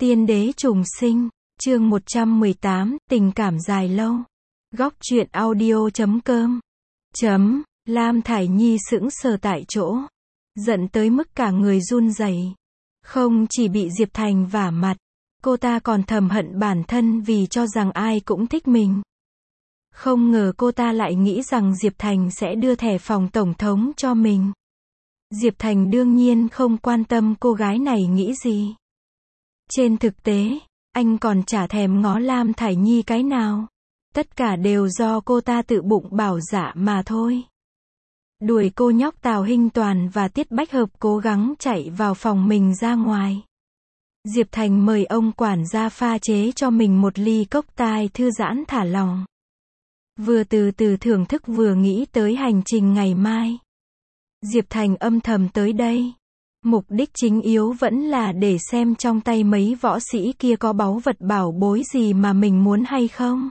Tiên đế trùng sinh, chương 118, tình cảm dài lâu. Góc truyện audio.com. Lam Thải Nhi sững sờ tại chỗ. Giận tới mức cả người run rẩy. Không chỉ bị Diệp Thành vả mặt, cô ta còn thầm hận bản thân vì cho rằng ai cũng thích mình. Không ngờ cô ta lại nghĩ rằng Diệp Thành sẽ đưa thẻ phòng tổng thống cho mình. Diệp Thành đương nhiên không quan tâm cô gái này nghĩ gì. Trên thực tế, anh còn chả thèm ngó Lam Thải Nhi cái nào. Tất cả đều do cô ta tự bụng bảo dạ mà thôi. Đuổi cô nhóc Tào Hinh Toàn và Tiết Bách Hợp cố gắng chạy vào phòng mình ra ngoài. Diệp Thành mời ông quản gia pha chế cho mình một ly cốc tai thư giãn thả lòng. Vừa từ từ thưởng thức vừa nghĩ tới hành trình ngày mai. Diệp Thành âm thầm tới đây. Mục đích chính yếu vẫn là để xem trong tay mấy võ sĩ kia có báu vật bảo bối gì mà mình muốn hay không.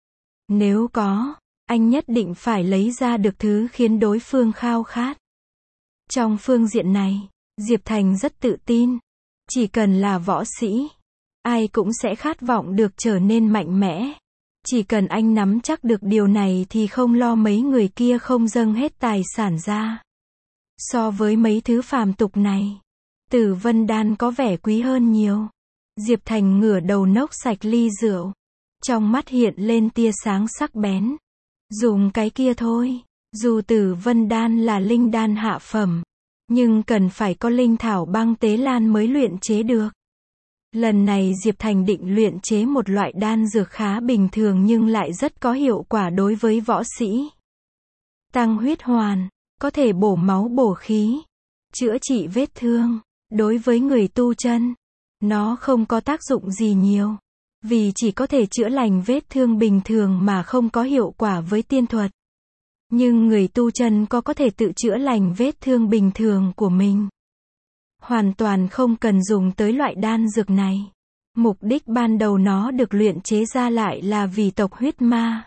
Nếu có, anh nhất định phải lấy ra được thứ khiến đối phương khao khát. Trong phương diện này, Diệp Thành rất tự tin. Chỉ cần là võ sĩ, ai cũng sẽ khát vọng được trở nên mạnh mẽ. Chỉ cần anh nắm chắc được điều này thì không lo mấy người kia không dâng hết tài sản ra. So với mấy thứ phàm tục này, Tử Vân Đan có vẻ quý hơn nhiều. Diệp Thành ngửa đầu nốc sạch ly rượu. Trong mắt hiện lên tia sáng sắc bén. Dùng cái kia thôi. Dù Tử Vân Đan là linh đan hạ phẩm, nhưng cần phải có linh thảo băng tế lan mới luyện chế được. Lần này Diệp Thành định luyện chế một loại đan dược khá bình thường nhưng lại rất có hiệu quả đối với võ sĩ. Tăng huyết hoàn, có thể bổ máu bổ khí, chữa trị vết thương. Đối với người tu chân, nó không có tác dụng gì nhiều, vì chỉ có thể chữa lành vết thương bình thường mà không có hiệu quả với tiên thuật. Nhưng người tu chân có thể tự chữa lành vết thương bình thường của mình. Hoàn toàn không cần dùng tới loại đan dược này. Mục đích ban đầu nó được luyện chế ra lại là vì tộc huyết ma.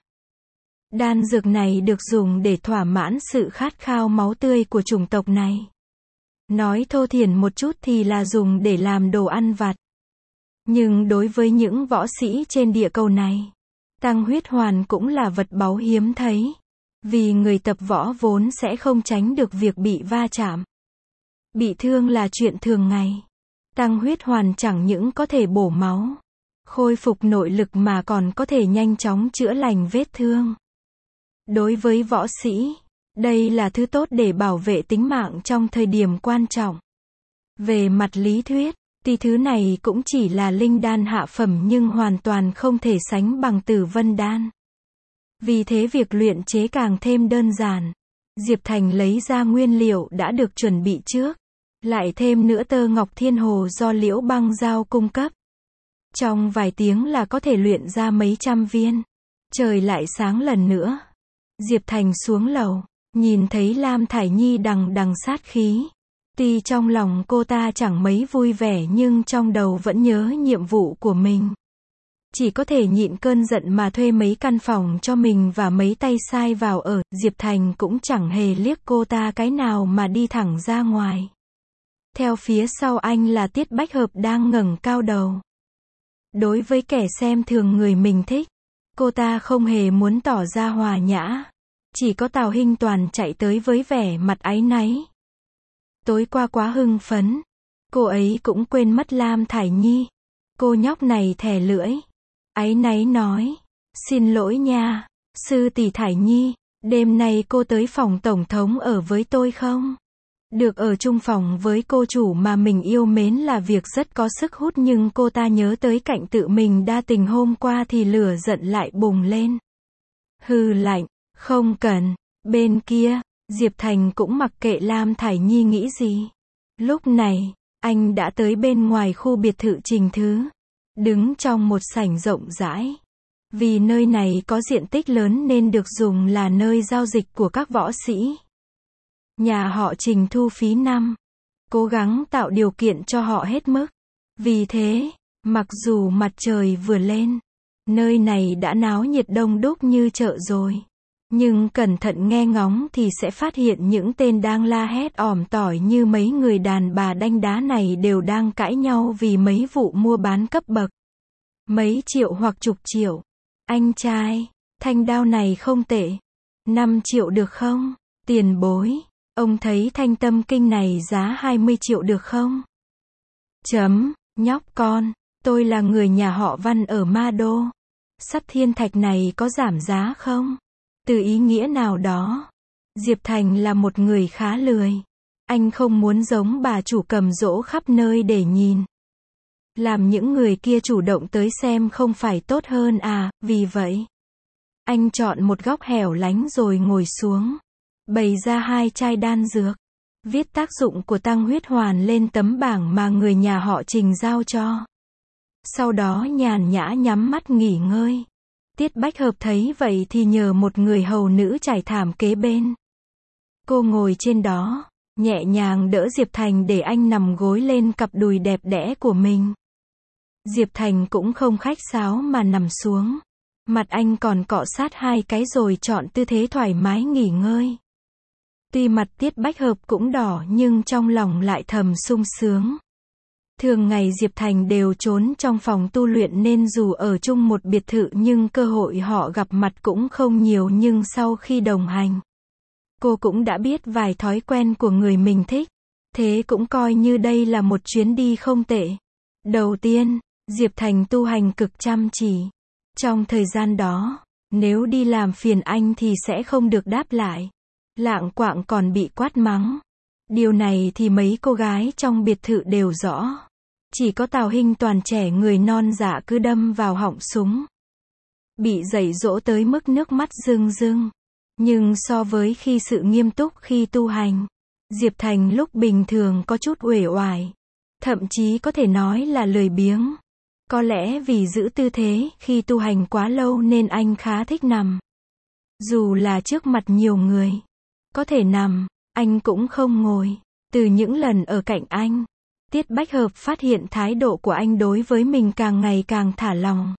Đan dược này được dùng để thỏa mãn sự khát khao máu tươi của chủng tộc này. Nói thô thiển một chút thì là dùng để làm đồ ăn vặt. Nhưng đối với những võ sĩ trên địa cầu này, tăng huyết hoàn cũng là vật báu hiếm thấy. Vì người tập võ vốn sẽ không tránh được việc bị va chạm. Bị thương là chuyện thường ngày. Tăng huyết hoàn chẳng những có thể bổ máu, khôi phục nội lực mà còn có thể nhanh chóng chữa lành vết thương. Đối với võ sĩ, đây là thứ tốt để bảo vệ tính mạng trong thời điểm quan trọng. Về mặt lý thuyết, thì thứ này cũng chỉ là linh đan hạ phẩm nhưng hoàn toàn không thể sánh bằng Tử Vân Đan. Vì thế việc luyện chế càng thêm đơn giản. Diệp Thành lấy ra nguyên liệu đã được chuẩn bị trước, lại thêm nữa tơ ngọc thiên hồ do Liễu Băng Giao cung cấp. Trong vài tiếng là có thể luyện ra mấy trăm viên. Trời lại sáng lần nữa. Diệp Thành xuống lầu, nhìn thấy Lam Thải Nhi đằng đằng sát khí. Tuy trong lòng cô ta chẳng mấy vui vẻ nhưng trong đầu vẫn nhớ nhiệm vụ của mình. Chỉ có thể nhịn cơn giận mà thuê mấy căn phòng cho mình và mấy tay sai vào ở. Diệp Thành cũng chẳng hề liếc cô ta cái nào mà đi thẳng ra ngoài. Theo phía sau anh là Tiết Bách Hợp đang ngẩng cao đầu. Đối với kẻ xem thường người mình thích, cô ta không hề muốn tỏ ra hòa nhã. Chỉ có Tào Hinh Toàn chạy tới với vẻ mặt áy náy. Tối qua quá hưng phấn, cô ấy cũng quên mất Lam Thải Nhi. Cô nhóc này thè lưỡi, áy náy nói, xin lỗi nha, sư tỷ Thải Nhi, đêm nay cô tới phòng tổng thống ở với tôi không? Được ở chung phòng với cô chủ mà mình yêu mến là việc rất có sức hút nhưng cô ta nhớ tới cảnh tự mình đa tình hôm qua thì lửa giận lại bùng lên. Hừ lạnh, không cần. Bên kia, Diệp Thành cũng mặc kệ Lam Thải Nhi nghĩ gì. Lúc này, anh đã tới bên ngoài khu biệt thự Trình Thứ. Đứng trong một sảnh rộng rãi. Vì nơi này có diện tích lớn nên được dùng là nơi giao dịch của các võ sĩ. Nhà họ Trình thu phí năm. Cố gắng tạo điều kiện cho họ hết mức. Vì thế, mặc dù mặt trời vừa lên, nơi này đã náo nhiệt đông đúc như chợ rồi. Nhưng cẩn thận nghe ngóng thì sẽ phát hiện những tên đang la hét ỏm tỏi như mấy người đàn bà đanh đá này đều đang cãi nhau vì mấy vụ mua bán cấp bậc. Mấy triệu hoặc chục triệu. Anh trai, thanh đao này không tệ. 5 triệu được không? Tiền bối. Ông thấy thanh tâm kinh này giá 20 triệu được không? Nhóc con, tôi là người nhà họ Văn ở Ma Đô. Sắt thiên thạch này có giảm giá không? Từ ý nghĩa nào đó, Diệp Thành là một người khá lười. Anh không muốn giống bà chủ cầm giỗ khắp nơi để nhìn. Làm những người kia chủ động tới xem không phải tốt hơn à, vì vậy, anh chọn một góc hẻo lánh rồi ngồi xuống. Bày ra 2 chai đan dược. Viết tác dụng của tăng huyết hoàn lên tấm bảng mà người nhà họ Trình giao cho. Sau đó nhàn nhã nhắm mắt nghỉ ngơi. Tiết Bách Hợp thấy vậy thì nhờ một người hầu nữ trải thảm kế bên. Cô ngồi trên đó, nhẹ nhàng đỡ Diệp Thành để anh nằm gối lên cặp đùi đẹp đẽ của mình. Diệp Thành cũng không khách sáo mà nằm xuống. Mặt anh còn cọ sát 2 cái rồi chọn tư thế thoải mái nghỉ ngơi. Tuy mặt Tiết Bách Hợp cũng đỏ nhưng trong lòng lại thầm sung sướng. Thường ngày Diệp Thành đều trốn trong phòng tu luyện nên dù ở chung một biệt thự nhưng cơ hội họ gặp mặt cũng không nhiều, nhưng sau khi đồng hành, cô cũng đã biết vài thói quen của người mình thích. Thế cũng coi như đây là một chuyến đi không tệ. Đầu tiên, Diệp Thành tu hành cực chăm chỉ. Trong thời gian đó, nếu đi làm phiền anh thì sẽ không được đáp lại. Lạng quạng còn bị quát mắng. Điều này thì mấy cô gái trong biệt thự đều rõ. Chỉ có Tào Hinh Toàn trẻ người non dạ cứ đâm vào họng súng. Bị dạy dỗ tới mức nước mắt rưng rưng. Nhưng so với khi sự nghiêm túc khi tu hành, Diệp Thành lúc bình thường có chút uể oải. Thậm chí có thể nói là lười biếng. Có lẽ vì giữ tư thế khi tu hành quá lâu nên anh khá thích nằm. Dù là trước mặt nhiều người, có thể nằm, anh cũng không ngồi. Từ những lần ở cạnh anh, Tiết Bách Hợp phát hiện thái độ của anh đối với mình càng ngày càng thả lỏng.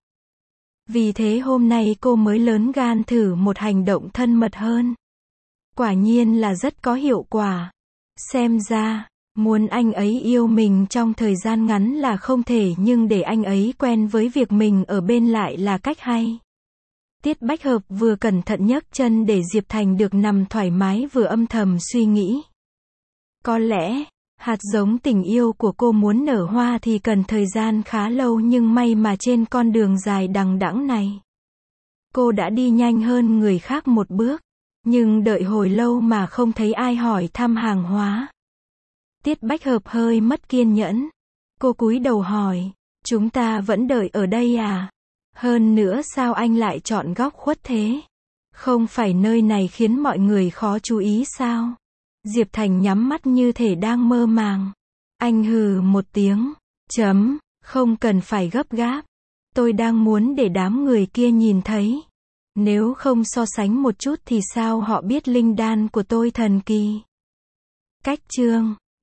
Vì thế hôm nay cô mới lớn gan thử một hành động thân mật hơn. Quả nhiên là rất có hiệu quả. Xem ra, muốn anh ấy yêu mình trong thời gian ngắn là không thể, nhưng để anh ấy quen với việc mình ở bên lại là cách hay. Tiết Bách Hợp vừa cẩn thận nhấc chân để Diệp Thành được nằm thoải mái vừa âm thầm suy nghĩ. Có lẽ, hạt giống tình yêu của cô muốn nở hoa thì cần thời gian khá lâu, nhưng may mà trên con đường dài đằng đẵng này, cô đã đi nhanh hơn người khác một bước. Nhưng đợi hồi lâu mà không thấy ai hỏi thăm hàng hóa. Tiết Bách Hợp hơi mất kiên nhẫn. Cô cúi đầu hỏi, chúng ta vẫn đợi ở đây à? Hơn nữa sao anh lại chọn góc khuất thế? Không phải nơi này khiến mọi người khó chú ý sao? Diệp Thành nhắm mắt như thể đang mơ màng. Anh hừ một tiếng. Không cần phải gấp gáp. Tôi đang muốn để đám người kia nhìn thấy. Nếu không so sánh một chút thì sao họ biết linh đan của tôi thần kỳ? Cách chương